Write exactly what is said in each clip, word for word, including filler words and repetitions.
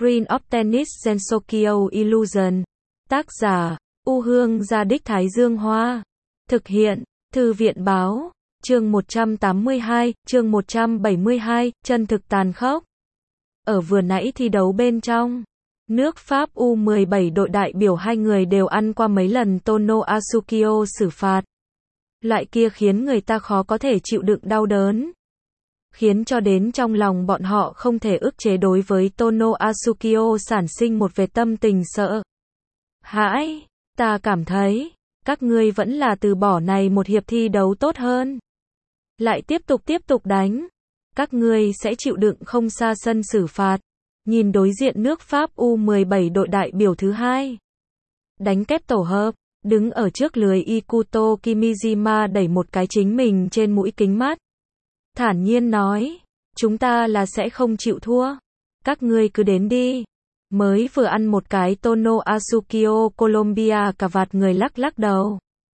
Screen of Tennis Gensokyo Illusion. Tác giả, U Hương Gia Đích Thái Dương Hoa. Thực hiện, Thư viện Báo. Chương một trăm tám mươi hai, chương một trăm bảy mươi hai, chân thực tàn khốc. Ở vừa nãy thi đấu bên trong, nước Pháp U mười bảy đội đại biểu hai người đều ăn qua mấy lần Tono Asukio xử phạt. Loại kia khiến người ta khó có thể chịu đựng đau đớn. Khiến cho đến trong lòng bọn họ không thể ức chế đối với Tono Asukio sản sinh một vệt tâm tình sợ hãi. Ta cảm thấy, các ngươi vẫn là từ bỏ này một hiệp thi đấu tốt hơn. Lại tiếp tục tiếp tục đánh. Các ngươi sẽ chịu đựng không xa sân xử phạt. Nhìn đối diện nước Pháp U mười bảy đội đại biểu thứ hai. Đánh kép tổ hợp, đứng ở trước lưới Ikuto Kimijima đẩy một cái chính mình trên mũi kính mắt. Thản nhiên nói, chúng ta là sẽ không chịu thua. Các ngươi cứ đến đi. Mới vừa ăn một cái Tono Asukio Colombia cả vạt người lắc lắc đầu.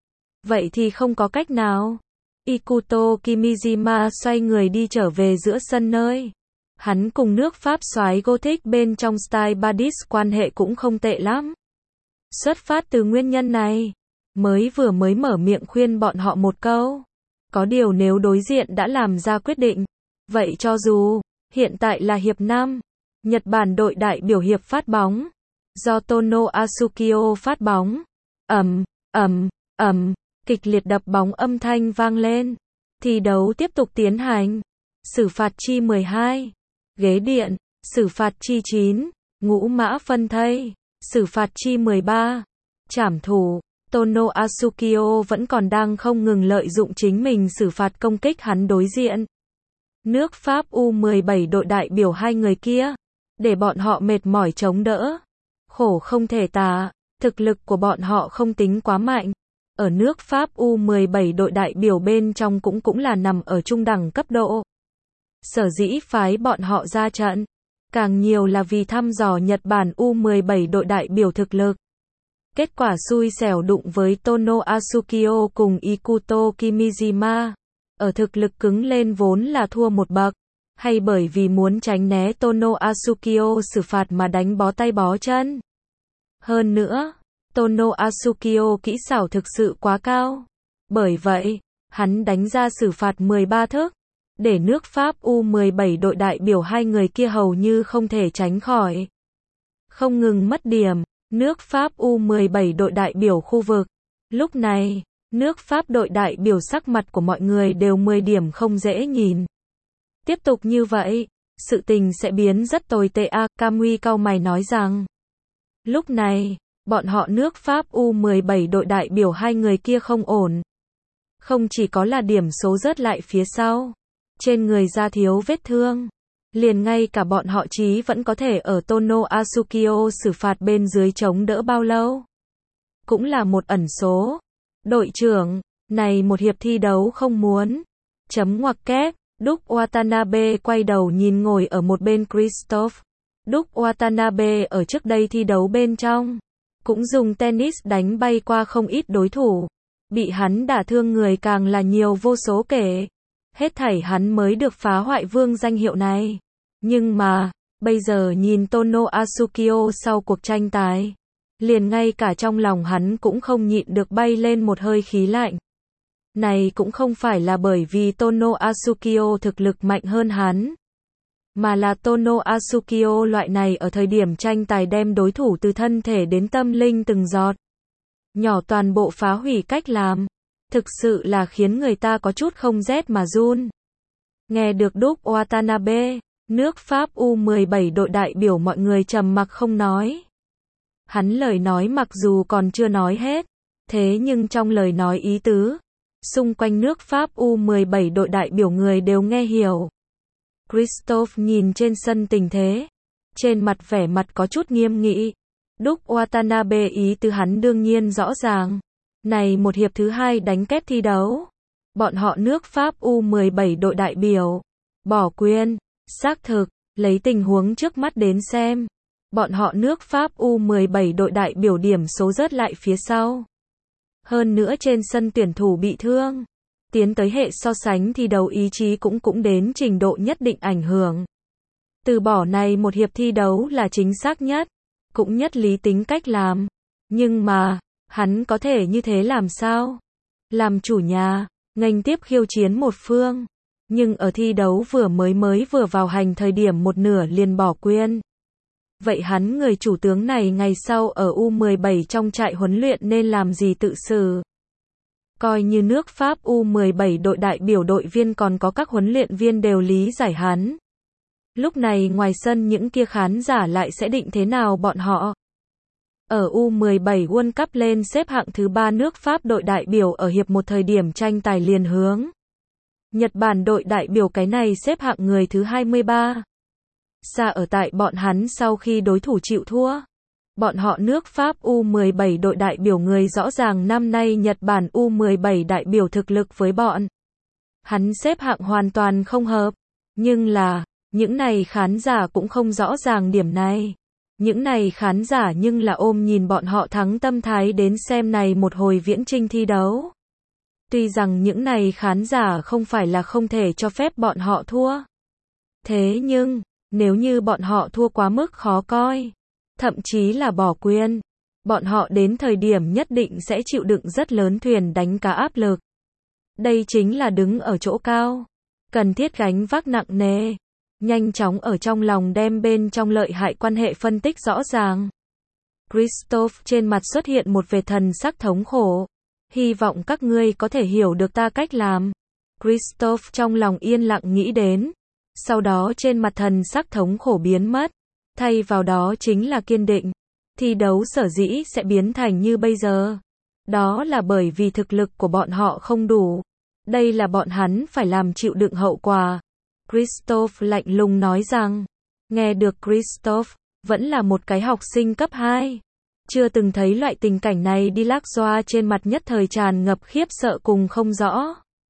Vậy thì không có cách nào. Ikuto Kimijima xoay người đi trở về giữa sân nơi. Hắn cùng nước Pháp soái Gothic bên trong style Badis quan hệ cũng không tệ lắm. Xuất phát từ nguyên nhân này, mới vừa mới mở miệng khuyên bọn họ một câu. Có điều nếu đối diện đã làm ra quyết định, vậy cho dù hiện tại là hiệp năm, Nhật Bản đội đại biểu hiệp phát bóng, do Tono Asukio phát bóng, ầm, ầm, ầm, kịch liệt đập bóng âm thanh vang lên. Thi đấu tiếp tục tiến hành. Xử phạt chi mười hai, ghế điện, xử phạt chi chín, ngũ mã phân thây, xử phạt chi mười ba, trảm thủ. Tono Asukio vẫn còn đang không ngừng lợi dụng chính mình xử phạt công kích hắn đối diện. Nước Pháp U mười bảy đội đại biểu hai người kia, để bọn họ mệt mỏi chống đỡ. Khổ không thể tả, thực lực của bọn họ không tính quá mạnh. Ở nước Pháp U mười bảy đội đại biểu bên trong cũng cũng là nằm ở trung đẳng cấp độ. Sở dĩ phái bọn họ ra trận, càng nhiều là vì thăm dò Nhật Bản U mười bảy đội đại biểu thực lực. Kết quả xui xẻo đụng với Tono Asukio cùng Ikuto Kimijima. Ở thực lực cứng lên vốn là thua một bậc, hay bởi vì muốn tránh né Tono Asukio xử phạt mà đánh bó tay bó chân. Hơn nữa, Tono Asukio kỹ xảo thực sự quá cao. Bởi vậy, hắn đánh ra xử phạt mười ba thức, để nước Pháp U mười bảy đội đại biểu hai người kia hầu như không thể tránh khỏi. Không ngừng mất điểm, nước Pháp U mười bảy đội đại biểu khu vực. Lúc này, nước Pháp đội đại biểu sắc mặt của mọi người đều mười điểm không dễ nhìn. Tiếp tục như vậy, sự tình sẽ biến rất tồi tệ a. Camui cau mày nói rằng. Lúc này, bọn họ nước Pháp U mười bảy đội đại biểu hai người kia không ổn. Không chỉ có là điểm số rớt lại phía sau, trên người da thiếu vết thương, liền ngay cả bọn họ chí vẫn có thể ở Tono Asukio xử phạt bên dưới chống đỡ bao lâu. Cũng là một ẩn số. Đội trưởng, này một hiệp thi đấu không muốn. Chấm ngoặc kép, Đúc Watanabe quay đầu nhìn ngồi ở một bên Christophe. Đúc Watanabe ở trước đây thi đấu bên trong, cũng dùng tennis đánh bay qua không ít đối thủ. Bị hắn đả thương người càng là nhiều vô số kể. Hết thảy hắn mới được phá hoại vương danh hiệu này. Nhưng mà, bây giờ nhìn Tono Asukio sau cuộc tranh tài, liền ngay cả trong lòng hắn cũng không nhịn được bay lên một hơi khí lạnh. Này cũng không phải là bởi vì Tono Asukio thực lực mạnh hơn hắn, mà là Tono Asukio loại này ở thời điểm tranh tài đem đối thủ từ thân thể đến tâm linh từng giọt nhỏ toàn bộ phá hủy cách làm. Thực sự là khiến người ta có chút không rét mà run. Nghe được Đúc Watanabe, nước Pháp U mười bảy đội đại biểu mọi người trầm mặc không nói. Hắn lời nói mặc dù còn chưa nói hết, thế nhưng trong lời nói ý tứ, xung quanh nước Pháp U mười bảy đội đại biểu người đều nghe hiểu. Christophe nhìn trên sân tình thế, trên mặt vẻ mặt có chút nghiêm nghị. Đúc Watanabe ý tứ hắn đương nhiên rõ ràng. Này một hiệp thứ hai đánh kép thi đấu, bọn họ nước Pháp U mười bảy đội đại biểu bỏ quyền. Xác thực, lấy tình huống trước mắt đến xem, bọn họ nước Pháp U mười bảy đội đại biểu điểm số rớt lại phía sau. Hơn nữa trên sân tuyển thủ bị thương, tiến tới hệ so sánh thi đấu ý chí cũng cũng đến trình độ nhất định ảnh hưởng. Từ bỏ này một hiệp thi đấu là chính xác nhất, cũng nhất lý tính cách làm. Nhưng mà, hắn có thể như thế làm sao? Làm chủ nhà, nghênh tiếp khiêu chiến một phương. Nhưng ở thi đấu vừa mới mới vừa vào hành thời điểm một nửa liền bỏ quyền. Vậy hắn người chủ tướng này ngày sau ở U mười bảy trong trại huấn luyện nên làm gì tự xử? Coi như nước Pháp U mười bảy đội đại biểu đội viên còn có các huấn luyện viên đều lý giải hắn. Lúc này ngoài sân những kia khán giả lại sẽ định thế nào bọn họ? Ở U mười bảy World Cup lên xếp hạng thứ ba nước Pháp đội đại biểu ở hiệp một thời điểm tranh tài liền hướng Nhật Bản đội đại biểu cái này xếp hạng người thứ hai mươi ba. Xa ở tại bọn hắn sau khi đối thủ chịu thua. Bọn họ nước Pháp U mười bảy đội đại biểu người rõ ràng năm nay Nhật Bản U mười bảy đại biểu thực lực với bọn hắn xếp hạng hoàn toàn không hợp. Nhưng là, những này khán giả cũng không rõ ràng điểm này. Những này khán giả nhưng là ôm nhìn bọn họ thắng tâm thái đến xem này một hồi viễn trinh thi đấu. Tuy rằng những này khán giả không phải là không thể cho phép bọn họ thua. Thế nhưng, nếu như bọn họ thua quá mức khó coi, thậm chí là bỏ quyền, bọn họ đến thời điểm nhất định sẽ chịu đựng rất lớn thuyền đánh cá áp lực. Đây chính là đứng ở chỗ cao, cần thiết gánh vác nặng nề. Nhanh chóng ở trong lòng đem bên trong lợi hại quan hệ phân tích rõ ràng. Christophe trên mặt xuất hiện một vệt thần sắc thống khổ. Hy vọng các ngươi có thể hiểu được ta cách làm. Christophe trong lòng yên lặng nghĩ đến. Sau đó trên mặt thần sắc thống khổ biến mất. Thay vào đó chính là kiên định. Thi đấu sở dĩ sẽ biến thành như bây giờ. Đó là bởi vì thực lực của bọn họ không đủ. Đây là bọn hắn phải làm chịu đựng hậu quả. Christophe lạnh lùng nói rằng. Nghe được Christophe, vẫn là một cái học sinh cấp hai. Chưa từng thấy loại tình cảnh này đi lắc doa trên mặt nhất thời tràn ngập khiếp sợ cùng không rõ.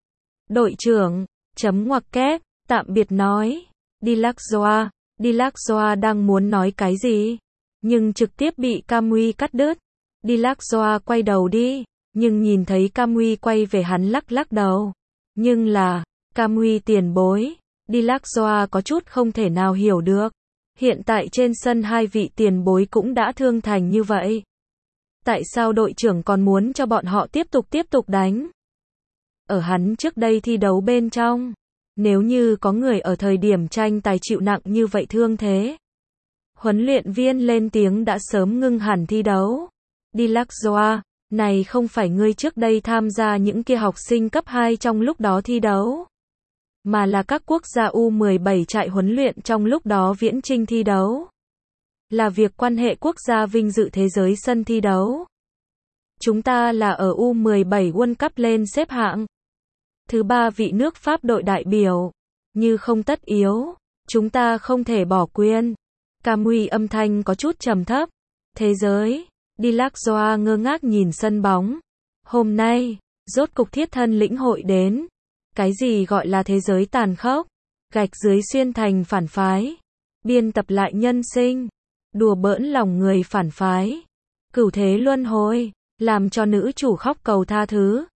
Đội trưởng, chấm ngoặc kép, tạm biệt nói. Đi lắc doa, đi lắc doa đang muốn nói cái gì? Nhưng trực tiếp bị Camui cắt đứt. Đi lắc doa quay đầu đi, nhưng nhìn thấy Camui quay về hắn lắc lắc đầu. Nhưng là, Camui tiền bối. Đi lắc doa có chút không thể nào hiểu được. Hiện tại trên sân hai vị tiền bối cũng đã thương thành như vậy. Tại sao đội trưởng còn muốn cho bọn họ tiếp tục tiếp tục đánh? Ở hắn trước đây thi đấu bên trong, nếu như có người ở thời điểm tranh tài chịu nặng như vậy thương thế, huấn luyện viên lên tiếng đã sớm ngưng hẳn thi đấu. Đi lắc doa, này không phải ngươi trước đây tham gia những kia học sinh cấp hai trong lúc đó thi đấu, mà là các quốc gia U mười bảy trại huấn luyện trong lúc đó viễn trinh thi đấu. Là việc quan hệ quốc gia vinh dự thế giới sân thi đấu. Chúng ta là ở U mười bảy World Cup lên xếp hạng thứ ba vị nước Pháp đội đại biểu. Như không tất yếu, chúng ta không thể bỏ quyền. Camui âm thanh có chút trầm thấp. Thế giới, đi lắc doa ngơ ngác nhìn sân bóng. Hôm nay, rốt cục thiết thân lĩnh hội đến. Cái gì gọi là thế giới tàn khốc? Gạch dưới xuyên thành phản phái. Biên tập lại nhân sinh. Đùa bỡn lòng người phản phái. Cửu thế luân hồi. Làm cho nữ chủ khóc cầu tha thứ.